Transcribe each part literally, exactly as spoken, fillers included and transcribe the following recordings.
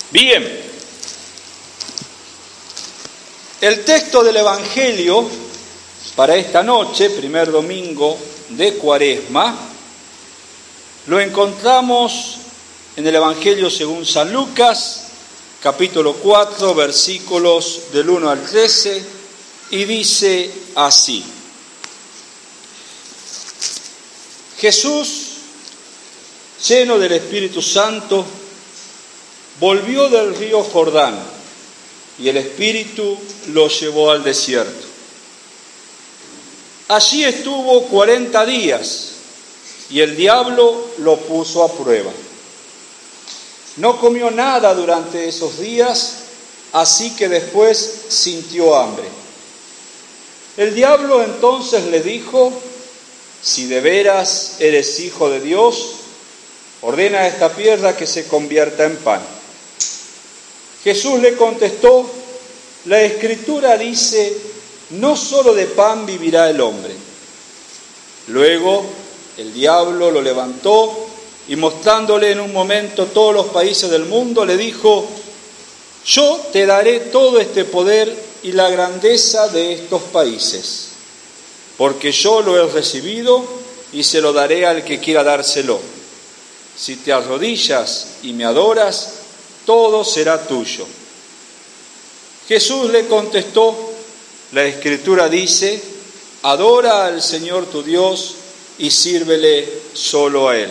Bien, el texto del Evangelio para esta noche, primer domingo de Cuaresma, lo encontramos en el Evangelio según San Lucas, capítulo cuatro, versículos del uno al trece, y dice así: Jesús, lleno del Espíritu Santo, volvió del río Jordán, y el Espíritu lo llevó al desierto. Allí estuvo cuarenta días, y el diablo lo puso a prueba. No comió nada durante esos días, así que después sintió hambre. El diablo entonces le dijo: si de veras eres hijo de Dios, ordena a esta piedra que se convierta en pan. Jesús le contestó: la Escritura dice, no solo de pan vivirá el hombre. Luego el diablo lo levantó y mostrándole en un momento todos los países del mundo, le dijo: yo te daré todo este poder y la grandeza de estos países, porque yo lo he recibido y se lo daré al que quiera dárselo. Si te arrodillas y me adoras, todo será tuyo. Jesús le contestó: la Escritura dice, adora al Señor tu Dios y sírvele solo a Él.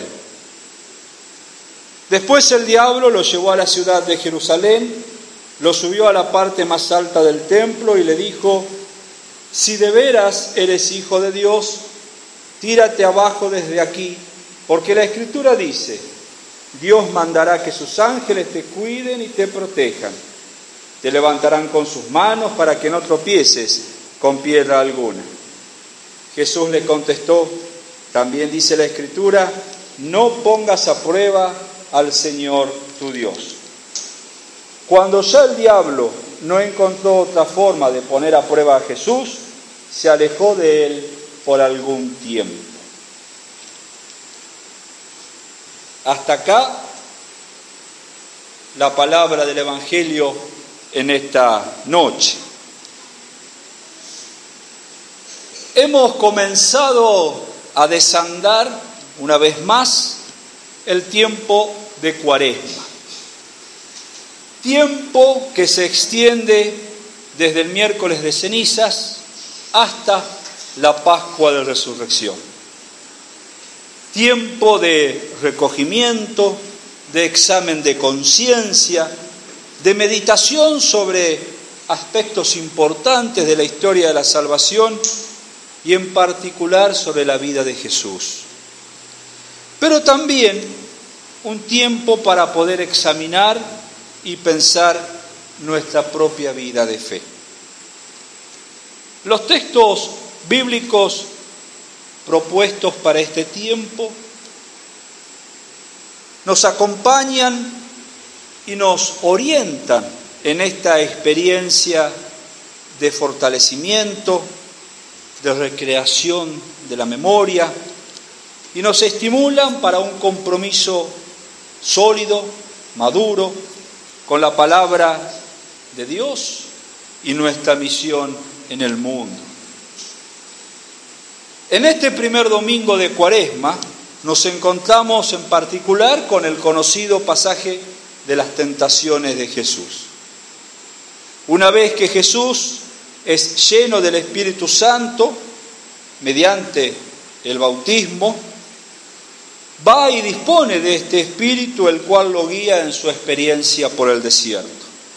Después el diablo lo llevó a la ciudad de Jerusalén, lo subió a la parte más alta del templo y le dijo: si de veras eres hijo de Dios, tírate abajo desde aquí, porque la Escritura dice, Dios mandará que sus ángeles te cuiden y te protejan. Te levantarán con sus manos para que no tropieces con piedra alguna. Jesús le contestó: también dice la Escritura, no pongas a prueba al Señor tu Dios. Cuando ya el diablo no encontró otra forma de poner a prueba a Jesús, se alejó de él por algún tiempo. Hasta acá la palabra del Evangelio en esta noche. Hemos comenzado a desandar una vez más el tiempo de Cuaresma. Tiempo que se extiende desde el miércoles de cenizas hasta la Pascua de Resurrección. Tiempo de recogimiento, de examen de conciencia, de meditación sobre aspectos importantes de la historia de la salvación y en particular sobre la vida de Jesús. Pero también un tiempo para poder examinar y pensar nuestra propia vida de fe. Los textos bíblicos propuestos para este tiempo nos acompañan y nos orientan en esta experiencia de fortalecimiento, de recreación de la memoria, y nos estimulan para un compromiso sólido, maduro, con la palabra de Dios y nuestra misión en el mundo. En este primer domingo de Cuaresma nos encontramos en particular con el conocido pasaje de las tentaciones de Jesús. Una vez que Jesús es lleno del Espíritu Santo, mediante el bautismo, va y dispone de este Espíritu, el cual lo guía en su experiencia por el desierto.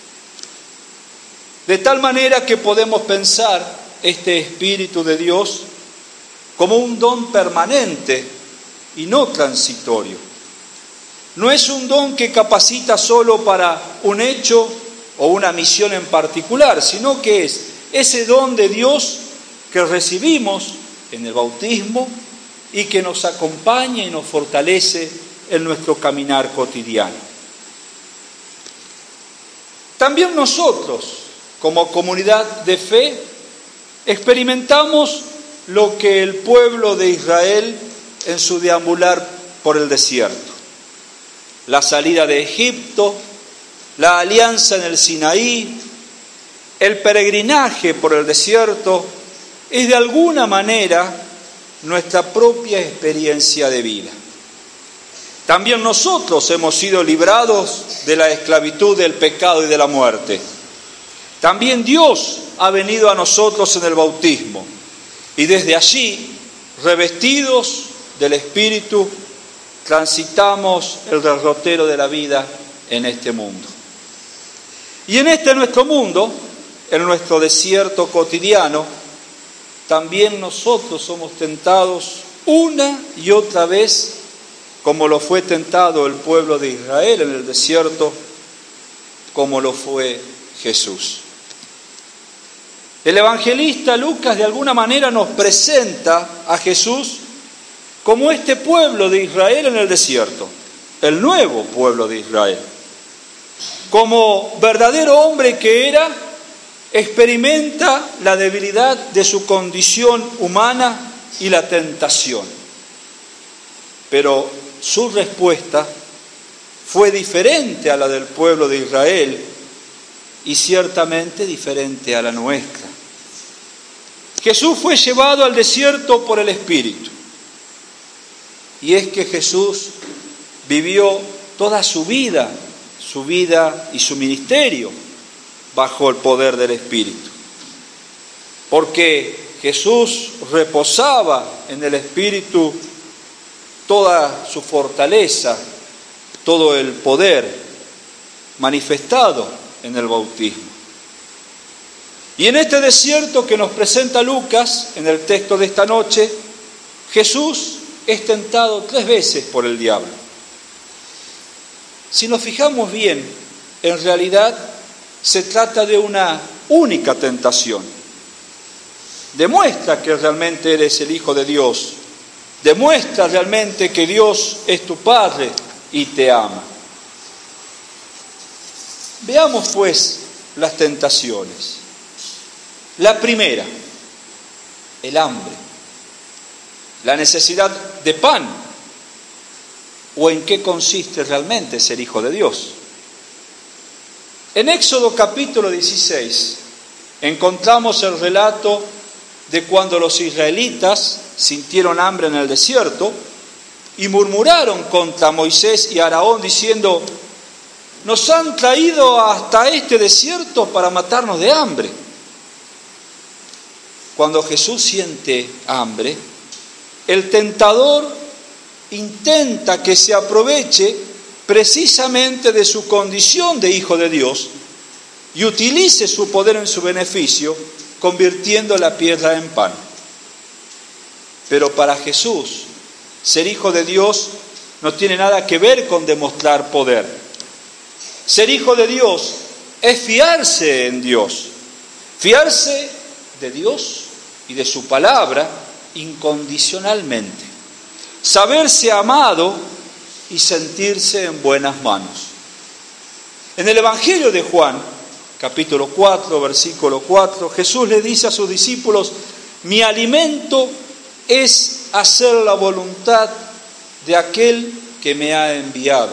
De tal manera que podemos pensar este Espíritu de Dios como un don permanente y no transitorio. No es un don que capacita solo para un hecho o una misión en particular, sino que es ese don de Dios que recibimos en el bautismo y que nos acompaña y nos fortalece en nuestro caminar cotidiano. También nosotros, como comunidad de fe, experimentamos lo que el pueblo de Israel en su deambular por el desierto. La salida de Egipto, la alianza en el Sinaí, el peregrinaje por el desierto, es de alguna manera nuestra propia experiencia de vida. También nosotros hemos sido librados de la esclavitud del pecado y de la muerte. También Dios ha venido a nosotros en el bautismo y desde allí, revestidos del Espíritu, transitamos el derrotero de la vida en este mundo. Y en este nuestro mundo, en nuestro desierto cotidiano, también nosotros somos tentados una y otra vez, como lo fue tentado el pueblo de Israel en el desierto, como lo fue Jesús. El evangelista Lucas de alguna manera nos presenta a Jesús como este pueblo de Israel en el desierto, el nuevo pueblo de Israel. Como verdadero hombre que era, experimenta la debilidad de su condición humana y la tentación. Pero su respuesta fue diferente a la del pueblo de Israel y ciertamente diferente a la nuestra. Jesús fue llevado al desierto por el Espíritu. Y es que Jesús vivió toda su vida, su vida y su ministerio bajo el poder del Espíritu. Porque Jesús reposaba en el Espíritu toda su fortaleza, todo el poder manifestado en el bautismo. Y en este desierto que nos presenta Lucas, en el texto de esta noche, Jesús es tentado tres veces por el diablo. Si nos fijamos bien, en realidad se trata de una única tentación. Demuestra que realmente eres el Hijo de Dios. Demuestra realmente que Dios es tu Padre y te ama. Veamos pues las tentaciones. La primera, el hambre, la necesidad de pan, o en qué consiste realmente ser hijo de Dios. En Éxodo capítulo dieciséis encontramos el relato de cuando los israelitas sintieron hambre en el desierto y murmuraron contra Moisés y Aarón diciendo: nos han traído hasta este desierto para matarnos de hambre. Cuando Jesús siente hambre, el tentador intenta que se aproveche precisamente de su condición de hijo de Dios y utilice su poder en su beneficio, convirtiendo la piedra en pan. Pero para Jesús, ser hijo de Dios no tiene nada que ver con demostrar poder. Ser hijo de Dios es fiarse en Dios, fiarse de Dios y de su palabra incondicionalmente, saberse amado y sentirse en buenas manos. En el Evangelio de Juan, capítulo cuatro, versículo cuatro, Jesús le dice a sus discípulos: mi alimento es hacer la voluntad de aquel que me ha enviado.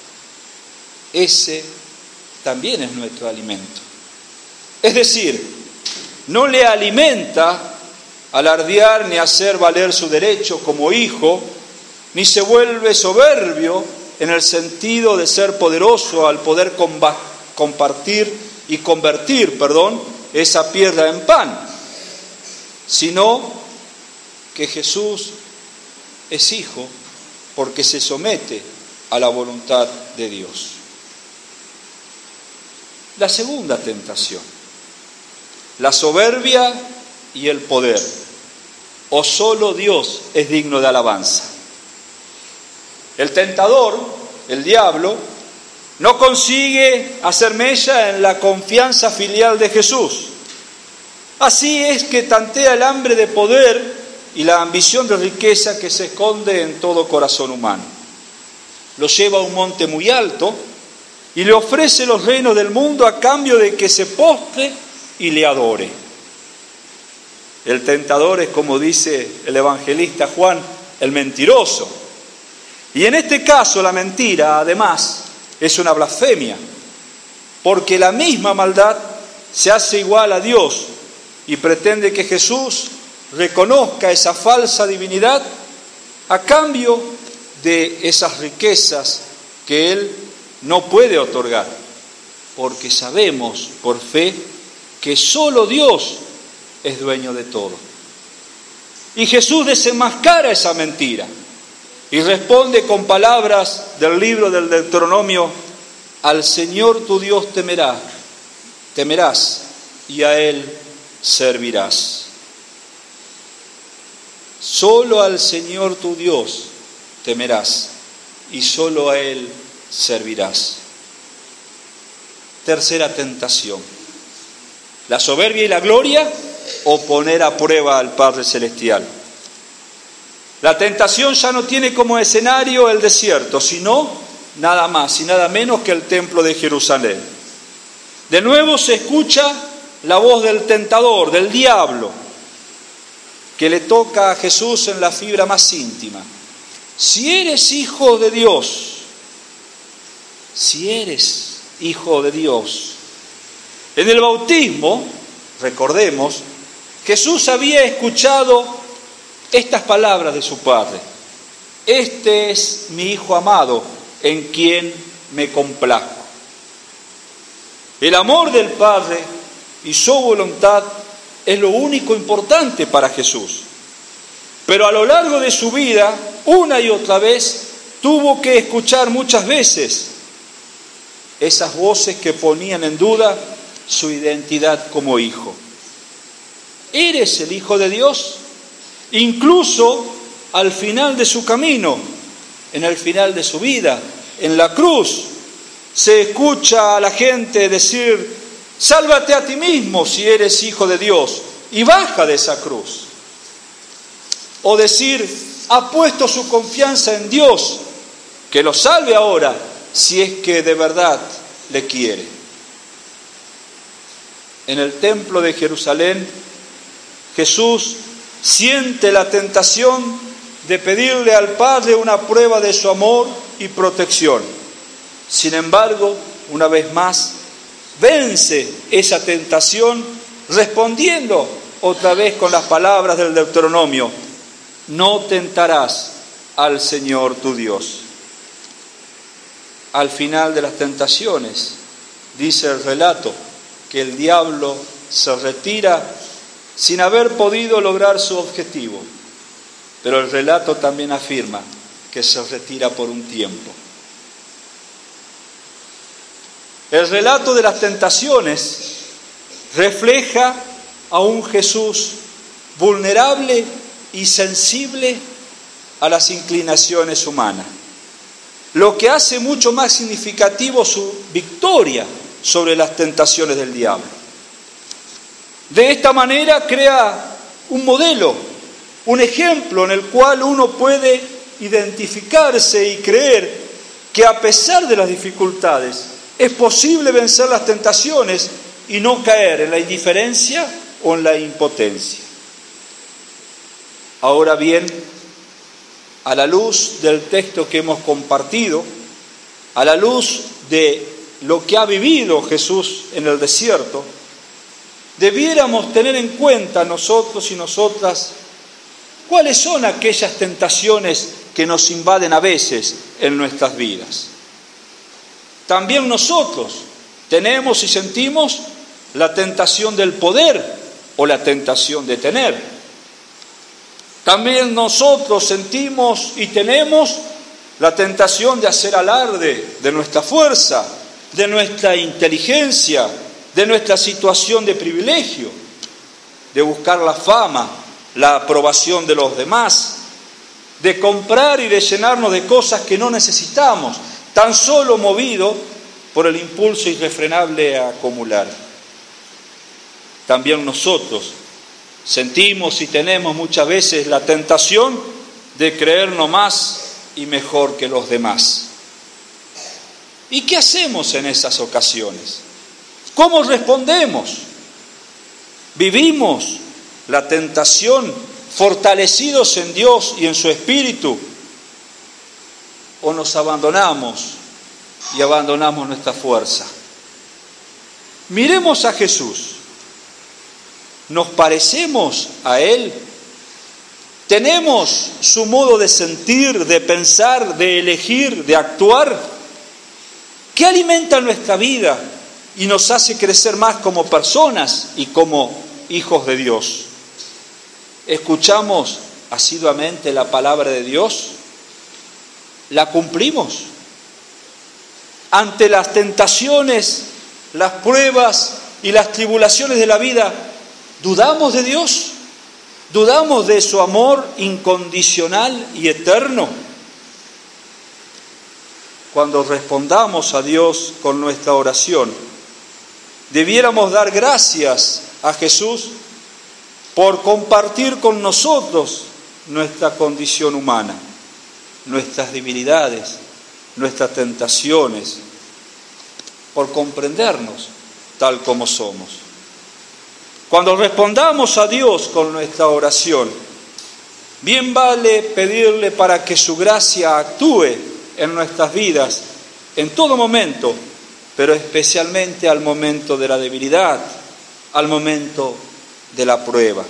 Ese también es nuestro alimento. Es decir, no le alimenta alardear ni hacer valer su derecho como hijo, ni se vuelve soberbio en el sentido de ser poderoso al poder comba- compartir y convertir, perdón, esa piedra en pan, sino que Jesús es hijo porque se somete a la voluntad de Dios. La segunda tentación, la soberbia y el poder, o solo Dios es digno de alabanza. El tentador, el diablo, no consigue hacer mella en la confianza filial de Jesús. Así es que tantea el hambre de poder y la ambición de riqueza que se esconde en todo corazón humano. Lo lleva a un monte muy alto y le ofrece los reinos del mundo a cambio de que se postre y le adore. El tentador es, como dice el evangelista Juan, el mentiroso. Y en este caso la mentira, además, es una blasfemia. porque la misma maldad se hace igual a Dios y pretende que Jesús reconozca esa falsa divinidad a cambio de esas riquezas que Él no puede otorgar, porque sabemos por fe que solo Dios es dueño de todo. Y Jesús desenmascara esa mentira y responde con palabras del libro del Deuteronomio: al Señor tu Dios temerás, temerás y a Él servirás. Solo al Señor tu Dios temerás y solo a Él servirás. Tercera tentación: la soberbia y la gloria o poner a prueba al Padre Celestial. La tentación ya no tiene como escenario el desierto, sino nada más y nada menos que el templo de Jerusalén. De nuevo se escucha la voz del tentador, del diablo, que le toca a Jesús en la fibra más íntima. Si eres hijo de Dios, si eres hijo de Dios. En el bautismo, recordemos, Jesús había escuchado estas palabras de su Padre: este es mi Hijo amado, en quien me complazco. El amor del Padre y su voluntad es lo único importante para Jesús. Pero a lo largo de su vida, una y otra vez, tuvo que escuchar muchas veces esas voces que ponían en duda su identidad como hijo. ¿Eres el Hijo de Dios? Incluso al final de su camino, en el final de su vida, en la cruz, se escucha a la gente decir: sálvate a ti mismo si eres hijo de Dios, y baja de esa cruz. O decir: ha puesto su confianza en Dios, que lo salve ahora, si es que de verdad le quiere. En el templo de Jerusalén, Jesús siente la tentación de pedirle al Padre una prueba de su amor y protección. Sin embargo, una vez más, vence esa tentación respondiendo otra vez con las palabras del Deuteronomio: no tentarás al Señor tu Dios. Al final de las tentaciones, dice el relato, que el diablo se retira sin haber podido lograr su objetivo. Pero el relato también afirma que se retira por un tiempo. El relato de las tentaciones refleja a un Jesús vulnerable y sensible a las inclinaciones humanas, lo que hace mucho más significativo su victoria sobre las tentaciones del diablo. De esta manera crea un modelo, un ejemplo en el cual uno puede identificarse y creer que a pesar de las dificultades es posible vencer las tentaciones y no caer en la indiferencia o en la impotencia. Ahora bien, a la luz del texto que hemos compartido, a la luz de lo que ha vivido Jesús en el desierto, debiéramos tener en cuenta nosotros y nosotras cuáles son aquellas tentaciones que nos invaden a veces en nuestras vidas. También nosotros tenemos y sentimos la tentación del poder o la tentación de tener. También nosotros sentimos y tenemos la tentación de hacer alarde de nuestra fuerza, de nuestra inteligencia, de nuestra situación de privilegio, de buscar la fama, la aprobación de los demás, de comprar y de llenarnos de cosas que no necesitamos, tan solo movido por el impulso irrefrenable a acumular. También nosotros sentimos y tenemos muchas veces la tentación de creernos más y mejor que los demás. ¿Y qué hacemos en esas ocasiones? ¿Cómo respondemos? ¿Vivimos la tentación fortalecidos en Dios y en su Espíritu? ¿O nos abandonamos y abandonamos nuestra fuerza? Miremos a Jesús. ¿Nos parecemos a Él? ¿Tenemos su modo de sentir, de pensar, de elegir, de actuar? ¿Qué alimenta nuestra vida y nos hace crecer más como personas y como hijos de Dios? ¿Escuchamos asiduamente la palabra de Dios? ¿La cumplimos? Ante las tentaciones, las pruebas y las tribulaciones de la vida, ¿dudamos de Dios? ¿Dudamos de su amor incondicional y eterno? Cuando respondamos a Dios con nuestra oración, debiéramos dar gracias a Jesús por compartir con nosotros nuestra condición humana, nuestras debilidades, nuestras tentaciones, por comprendernos tal como somos. Cuando respondamos a Dios con nuestra oración, bien vale pedirle para que su gracia actúe en nuestras vidas en todo momento, pero especialmente al momento de la debilidad, al momento de la prueba.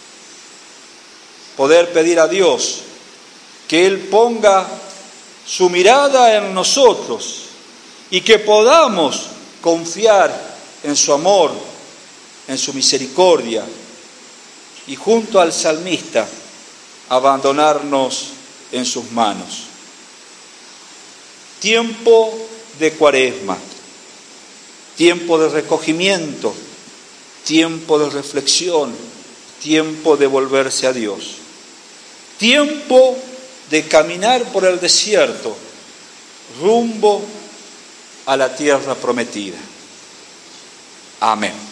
Poder pedir a Dios que Él ponga su mirada en nosotros y que podamos confiar en su amor, en su misericordia, y junto al salmista abandonarnos en sus manos. Tiempo de Cuaresma, tiempo de recogimiento, tiempo de reflexión, tiempo de volverse a Dios, tiempo de caminar por el desierto rumbo a la tierra prometida. Amén.